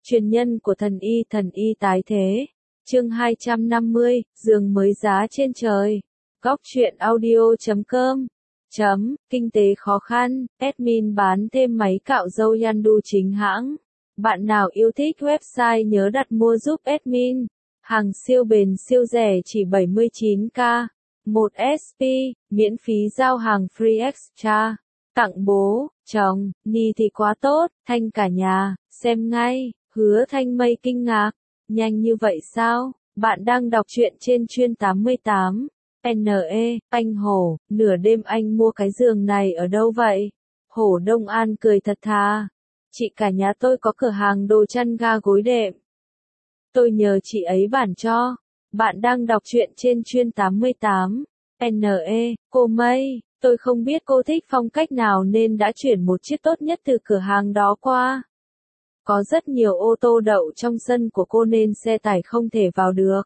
Truyền nhân của thần y tái thế. Chương 250, giường mới giá trên trời. Góc truyện audio.com. Kinh tế khó khăn, admin bán thêm máy cạo râu Yandu chính hãng. Bạn nào yêu thích website nhớ đặt mua giúp admin. Hàng siêu bền siêu rẻ chỉ 79k. 1 SP, miễn phí giao hàng free extra. Tặng bố, chồng, ni thì quá tốt, Thanh cả nhà, xem ngay. Hứa Thanh Mây kinh ngạc. Nhanh như vậy sao? Bạn đang đọc truyện trên Chuyên 88. NE, anh Hổ, nửa đêm anh mua cái giường này ở đâu vậy? Hổ Đông An cười thật thà. Chị cả nhà tôi có cửa hàng đồ chăn ga gối đệm. Tôi nhờ chị ấy bản cho. Bạn đang đọc truyện trên Chuyên 88. NE, cô Mây, tôi không biết cô thích phong cách nào nên đã chuyển một chiếc tốt nhất từ cửa hàng đó qua. Có rất nhiều ô tô đậu trong sân của cô nên xe tải không thể vào được.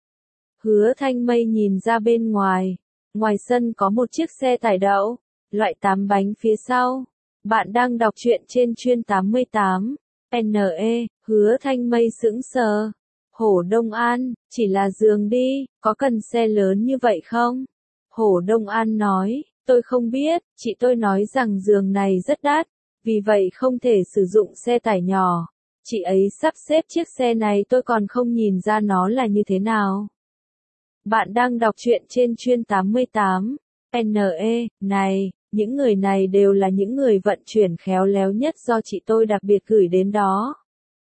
Hứa Thanh Mây nhìn ra bên ngoài. Ngoài sân có một chiếc xe tải đậu, loại 8 bánh phía sau. Bạn đang đọc truyện trên Chuyên 88. NE, Hứa Thanh Mây sững sờ. Hổ Đông An, chỉ là giường đi, có cần xe lớn như vậy không? Hổ Đông An nói, tôi không biết, chị tôi nói rằng giường này rất đắt. Vì vậy không thể sử dụng xe tải nhỏ. Chị ấy sắp xếp chiếc xe này tôi còn không nhìn ra nó là như thế nào. Bạn đang đọc truyện trên Chuyên 88. NE, này, những người này đều là những người vận chuyển khéo léo nhất do chị tôi đặc biệt gửi đến đó.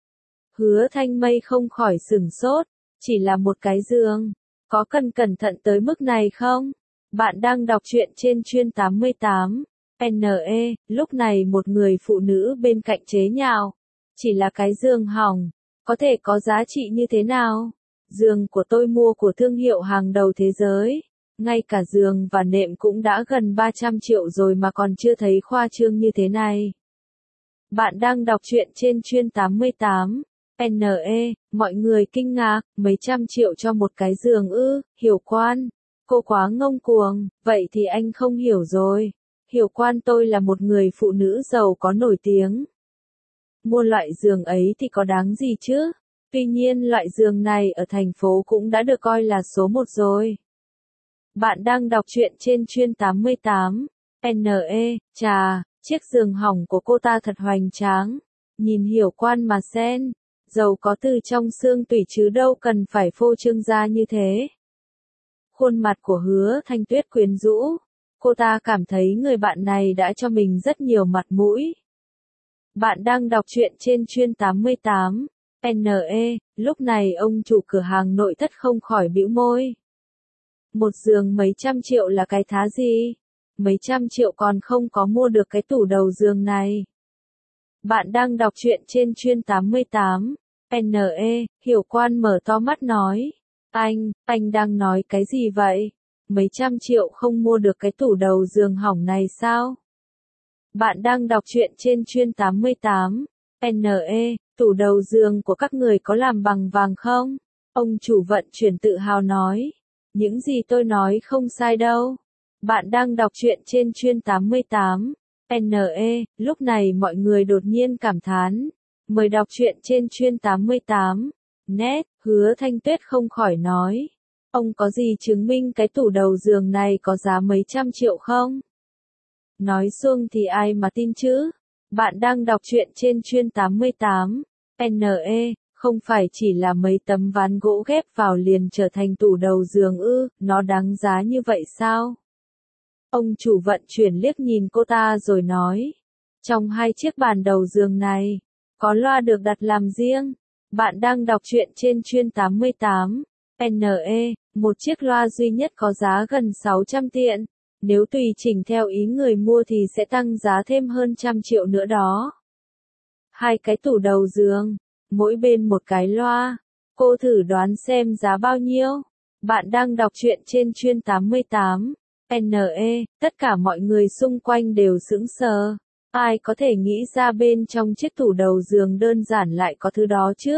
Hứa Thanh Mây không khỏi sửng sốt. Chỉ là một cái giường. Có cần cẩn thận tới mức này không? Bạn đang đọc truyện trên Chuyên 88. NE, lúc này một người phụ nữ bên cạnh chế nhạo. Chỉ là cái giường hỏng, có thể có giá trị như thế nào? Giường của tôi mua của thương hiệu hàng đầu thế giới. Ngay cả giường và nệm cũng đã gần 300 triệu rồi mà còn chưa thấy khoa trương như thế này. Bạn đang đọc truyện trên Chuyên 88. NE, mọi người kinh ngạc, mấy trăm triệu cho một cái giường ư, Hiểu Quan. Cô quá ngông cuồng, vậy thì anh không hiểu rồi. Hiểu Quan tôi là một người phụ nữ giàu có nổi tiếng. Mua loại giường ấy thì có đáng gì chứ? Tuy nhiên loại giường này ở thành phố cũng đã được coi là số 1 rồi. Bạn đang đọc truyện trên Chuyên 88. NE, chà, chiếc giường hỏng của cô ta thật hoành tráng. Nhìn Hiểu Quan mà xem, giàu có từ trong xương tủy chứ đâu cần phải phô trương ra như thế. Khuôn mặt của Hứa Thanh Tuyết quyến rũ. Cô ta cảm thấy người bạn này đã cho mình rất nhiều mặt mũi. Bạn đang đọc truyện trên Chuyên 88. NE, lúc này ông chủ cửa hàng nội thất không khỏi bĩu môi. Một giường mấy trăm triệu là cái thá gì? Mấy trăm triệu còn không có mua được cái tủ đầu giường này. Bạn đang đọc truyện trên Chuyên 88. NE, Hiểu Quan mở to mắt nói. Anh đang nói cái gì vậy? Mấy trăm triệu không mua được cái tủ đầu giường hỏng này sao? Bạn đang đọc truyện trên Chuyên 88. NE, tủ đầu giường của các người có làm bằng vàng không? Ông chủ vận chuyển tự hào nói. Những gì tôi nói không sai đâu. Bạn đang đọc truyện trên Chuyên 88. NE, lúc này mọi người đột nhiên cảm thán. Mời đọc truyện trên Chuyên 88. Net, Hứa Thanh Tuyết không khỏi nói. Ông có gì chứng minh cái tủ đầu giường này có giá mấy trăm triệu không? Nói xuông thì ai mà tin chứ? Bạn đang đọc truyện trên Chuyên 88. NE, không phải chỉ là mấy tấm ván gỗ ghép vào liền trở thành tủ đầu giường ư, nó đáng giá như vậy sao? Ông chủ vận chuyển liếc nhìn cô ta rồi nói. Trong hai chiếc bàn đầu giường này, có loa được đặt làm riêng. Bạn đang đọc truyện trên Chuyên 88. NE, một chiếc loa duy nhất có giá gần 600 tiện. Nếu tùy chỉnh theo ý người mua thì sẽ tăng giá thêm hơn 100 triệu nữa đó. Hai cái tủ đầu giường, mỗi bên một cái loa. Cô thử đoán xem giá bao nhiêu. Bạn đang đọc truyện trên Chuyên 88. NE, tất cả mọi người xung quanh đều sững sờ. Ai có thể nghĩ ra bên trong chiếc tủ đầu giường đơn giản lại có thứ đó chứ?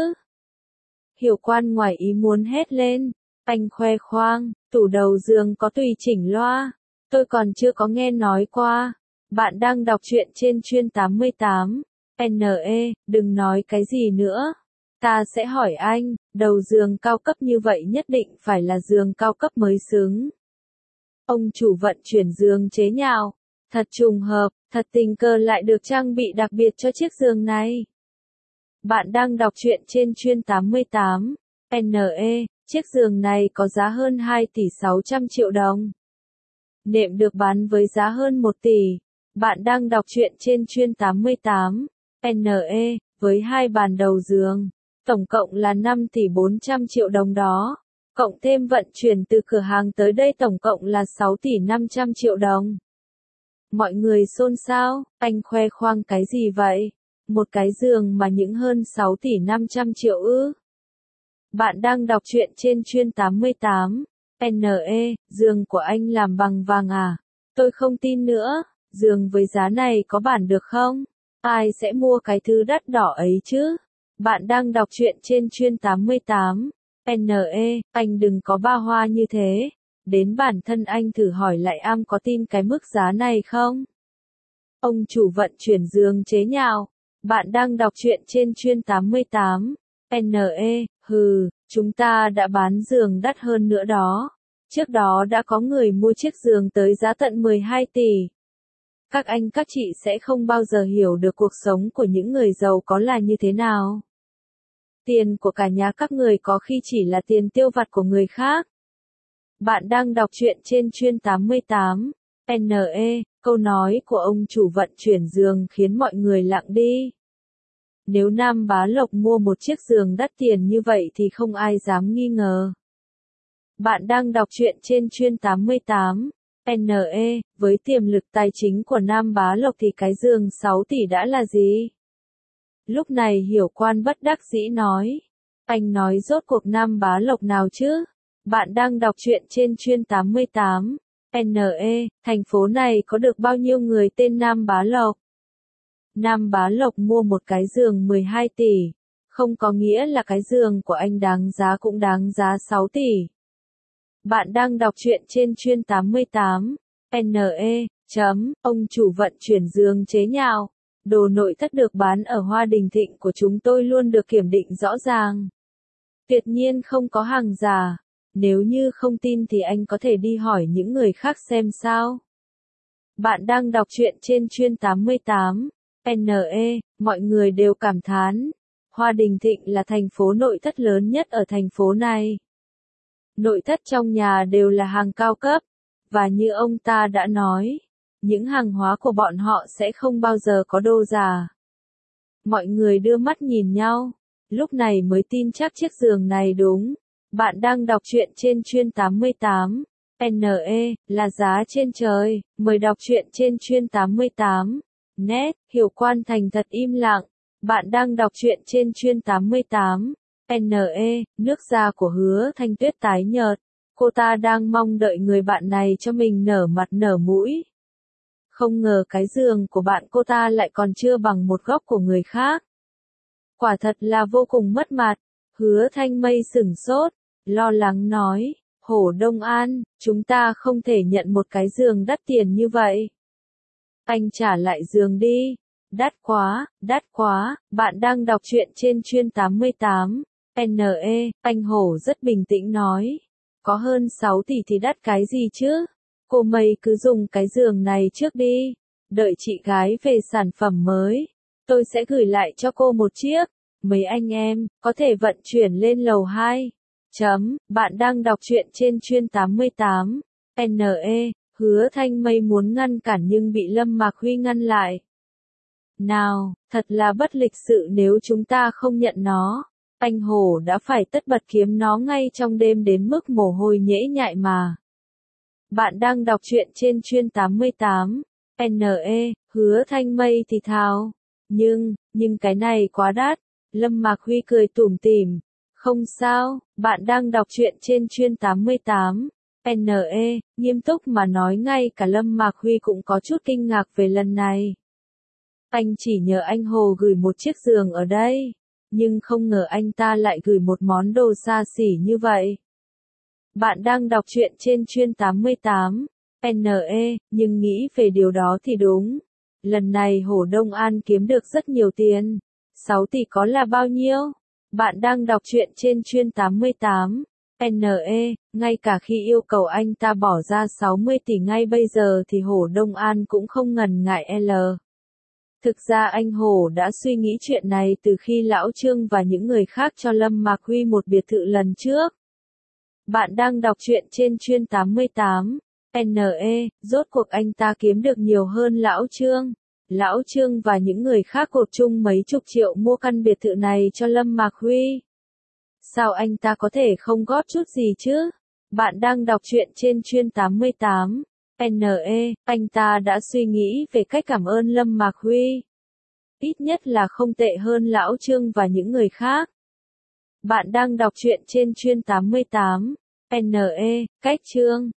Hiểu Quan ngoài ý muốn hét lên. Anh khoe khoang, tủ đầu giường có tùy chỉnh loa. Tôi còn chưa có nghe nói qua. Bạn đang đọc truyện trên Chuyên 88. NE, đừng nói cái gì nữa. Ta sẽ hỏi anh, đầu giường cao cấp như vậy nhất định phải là giường cao cấp mới xứng. Ông chủ vận chuyển giường chế nhạo. Thật trùng hợp, thật tình cờ lại được trang bị đặc biệt cho chiếc giường này. Bạn đang đọc truyện trên chuyên 88. NE, chiếc giường này có giá hơn 2 tỷ 600 triệu đồng. Nệm được bán với giá hơn 1 tỷ. Bạn đang đọc truyện trên chuyên 88. NE, với 2 bàn đầu giường. Tổng cộng là 5 tỷ 400 triệu đồng đó. Cộng thêm vận chuyển từ cửa hàng tới đây tổng cộng là 6 tỷ 500 triệu đồng. Mọi người xôn xao, anh khoe khoang cái gì vậy? Một cái giường mà những hơn 6 tỷ 500 triệu ư? Bạn đang đọc truyện trên chuyên 88. NE, giường của anh làm bằng vàng à? Tôi không tin nữa, giường với giá này có bản được không? Ai sẽ mua cái thứ đắt đỏ ấy chứ? Bạn đang đọc truyện trên chuyên 88. NE, anh đừng có ba hoa như thế. Đến bản thân anh thử hỏi lại am có tin cái mức giá này không? Ông chủ vận chuyển giường chế nhạo. Bạn đang đọc truyện trên chuyên 88. NE, chúng ta đã bán giường đắt hơn nữa đó. Trước đó đã có người mua chiếc giường tới giá tận 12 tỷ. Các anh các chị sẽ không bao giờ hiểu được cuộc sống của những người giàu có là như thế nào. Tiền của cả nhà các người có khi chỉ là tiền tiêu vặt của người khác. Bạn đang đọc truyện trên chuyên 88. NE, câu nói của ông chủ vận chuyển giường khiến mọi người lặng đi. Nếu Nam Bá Lộc mua một chiếc giường đắt tiền như vậy thì không ai dám nghi ngờ. Bạn đang đọc truyện trên chuyên 88. NE, với tiềm lực tài chính của Nam Bá Lộc thì cái giường 6 tỷ đã là gì? Lúc này Hiểu Quan bất đắc dĩ nói. Anh nói rốt cuộc Nam Bá Lộc nào chứ? Bạn đang đọc truyện trên chuyên 88. NE, thành phố này có được bao nhiêu người tên Nam Bá Lộc? Nam Bá Lộc mua một cái giường 12 tỷ. Không có nghĩa là cái giường của anh đáng giá cũng đáng giá 6 tỷ. Bạn đang đọc truyện trên chuyên 88. NE, ông chủ vận chuyển giường chế nhạo. Đồ nội thất được bán ở Hoa Đình Thịnh của chúng tôi luôn được kiểm định rõ ràng. Tuyệt nhiên không có hàng giả. Nếu như không tin thì anh có thể đi hỏi những người khác xem sao. Bạn đang đọc truyện trên chuyên 88. NE, mọi người đều cảm thán. Hoa Đình Thịnh là thành phố nội thất lớn nhất ở thành phố này. Nội thất trong nhà đều là hàng cao cấp. Và như ông ta đã nói, những hàng hóa của bọn họ sẽ không bao giờ có đồ giả. Mọi người đưa mắt nhìn nhau. Lúc này mới tin chắc chiếc giường này đúng. Bạn đang đọc truyện trên chuyên 88. NE, là giá trên trời. Mời đọc truyện trên chuyên 88. Net, Hiểu Quan thành thật im lặng. Bạn đang đọc truyện trên chuyên 88. NE, nước da của Hứa Thanh Tuyết tái nhợt. Cô ta đang mong đợi người bạn này cho mình nở mặt nở mũi. Không ngờ cái giường của bạn cô ta lại còn chưa bằng một góc của người khác. Quả thật là vô cùng mất mặt. Hứa Thanh Mây sửng sốt, lo lắng nói, Hổ Đông An, chúng ta không thể nhận một cái giường đắt tiền như vậy. Anh trả lại giường đi. Đắt quá, bạn đang đọc truyện trên chuyên 88. NE, anh Hổ rất bình tĩnh nói. Có hơn 6 tỷ thì đắt cái gì chứ? Cô Mây cứ dùng cái giường này trước đi. Đợi chị gái về sản phẩm mới. Tôi sẽ gửi lại cho cô một chiếc. Mấy anh em, có thể vận chuyển lên lầu 2. Bạn đang đọc truyện trên chuyên 88. NE, Hứa Thanh Mây muốn ngăn cản nhưng bị Lâm Mạc Huy ngăn lại. Nào, thật là bất lịch sự nếu chúng ta không nhận nó. Anh Hổ đã phải tất bật kiếm nó ngay trong đêm đến mức mồ hôi nhễ nhại mà. Bạn đang đọc truyện trên chuyên 88. NE, Hứa Thanh Mây thì thào. Nhưng cái này quá đắt. Lâm Mạc Huy cười tủm tỉm. Không sao, bạn đang đọc truyện trên chuyên 88. NE, nghiêm túc mà nói ngay cả Lâm Mạc Huy cũng có chút kinh ngạc về lần này. Anh chỉ nhờ anh Hồ gửi một chiếc giường ở đây. Nhưng không ngờ anh ta lại gửi một món đồ xa xỉ như vậy. Bạn đang đọc truyện trên chuyên 88. NE, nhưng nghĩ về điều đó thì đúng. Lần này Hổ Đông An kiếm được rất nhiều tiền. 6 tỷ có là bao nhiêu? Bạn đang đọc truyện trên chuyên 88. NE, ngay cả khi yêu cầu anh ta bỏ ra 60 tỷ ngay bây giờ thì Hồ Đông An cũng không ngần ngại L. Thực ra anh Hồ đã suy nghĩ chuyện này từ khi Lão Trương và những người khác cho Lâm Mạc Huy một biệt thự lần trước. Bạn đang đọc truyện trên chuyên 88. NE, rốt cuộc anh ta kiếm được nhiều hơn Lão Trương. Lão Trương và những người khác cột chung mấy chục triệu mua căn biệt thự này cho Lâm Mạc Huy. Sao anh ta có thể không góp chút gì chứ? Bạn đang đọc truyện trên chuyên 88. NE, anh ta đã suy nghĩ về cách cảm ơn Lâm Mạc Huy. Ít nhất là không tệ hơn Lão Trương và những người khác. Bạn đang đọc truyện trên chuyên 88. NE, cách Trương